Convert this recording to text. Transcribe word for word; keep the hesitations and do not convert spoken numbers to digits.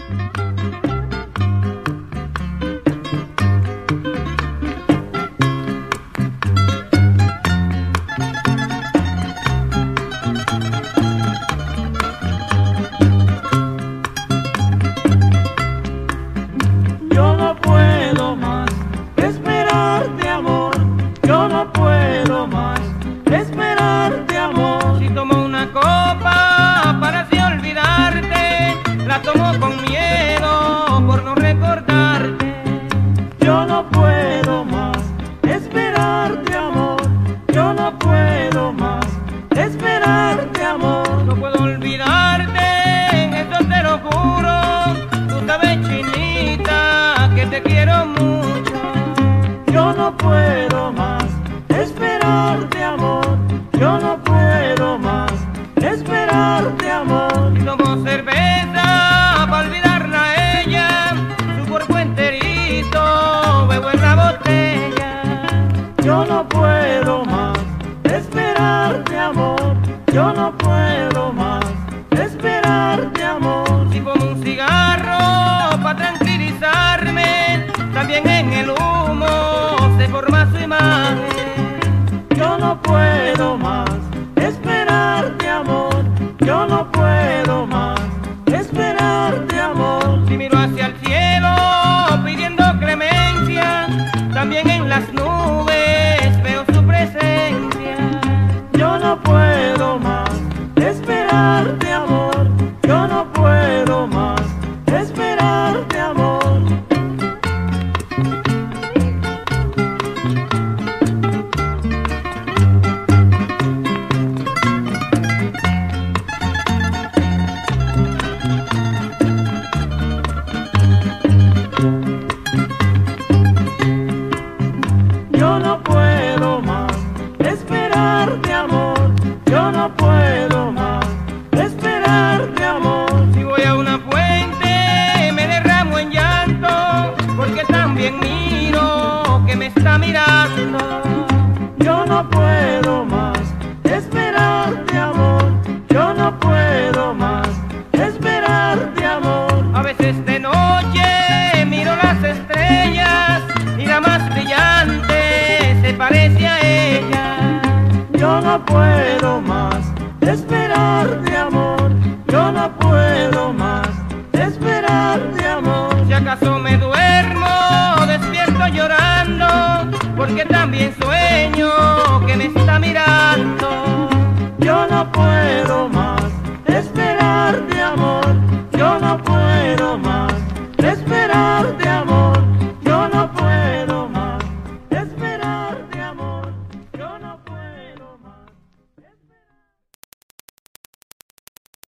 Yo no puedo más esperarte, amor. Yo no puedo más esperarte, amor. Si tomo una copa para así olvidarte, la tomo con miedo por no recordarte. Yo no puedo más esperarte, amor. Yo no puedo más esperarte, amor. No puedo olvidarte, eso te lo juro. Tú sabes, chinita, que te quiero mucho. Yo no puedo más esperarte, amor. Yo no puedo más esperarte, amor. Si tomo cerveza para olvidarla a ella, su cuerpo enterito bebo en la botella. Yo no puedo más esperarte, amor. Yo no puedo más esperarte, amor. Si como un cigarro para tranquilizarme, también en el humo se forma su imagen. Yo no puedo más esperarte, amor. Yo no puedo más esperarte, amor. Si miro hacia el cielo pidiendo clemencia, también en las nubes veo su presencia. Yo no puedo más esperarte, amor. Yo no puedo más esperarte, amor. Yo no puedo más esperarte, amor. Yo no puedo más esperarte, amor. Si voy a una fuente me derramo en llanto, porque también miro que me está mirando. Yo no puedo más esperarte, amor. Yo no puedo más esperarte, amor. A veces de noche miro las estrellas y la más brillante se parece a ella. Yo no puedo más esperarte, amor. Yo no puedo más esperarte, amor. Si acaso me duermo, despierto llorando, porque también sueño que me está mirando. Yo no puedo más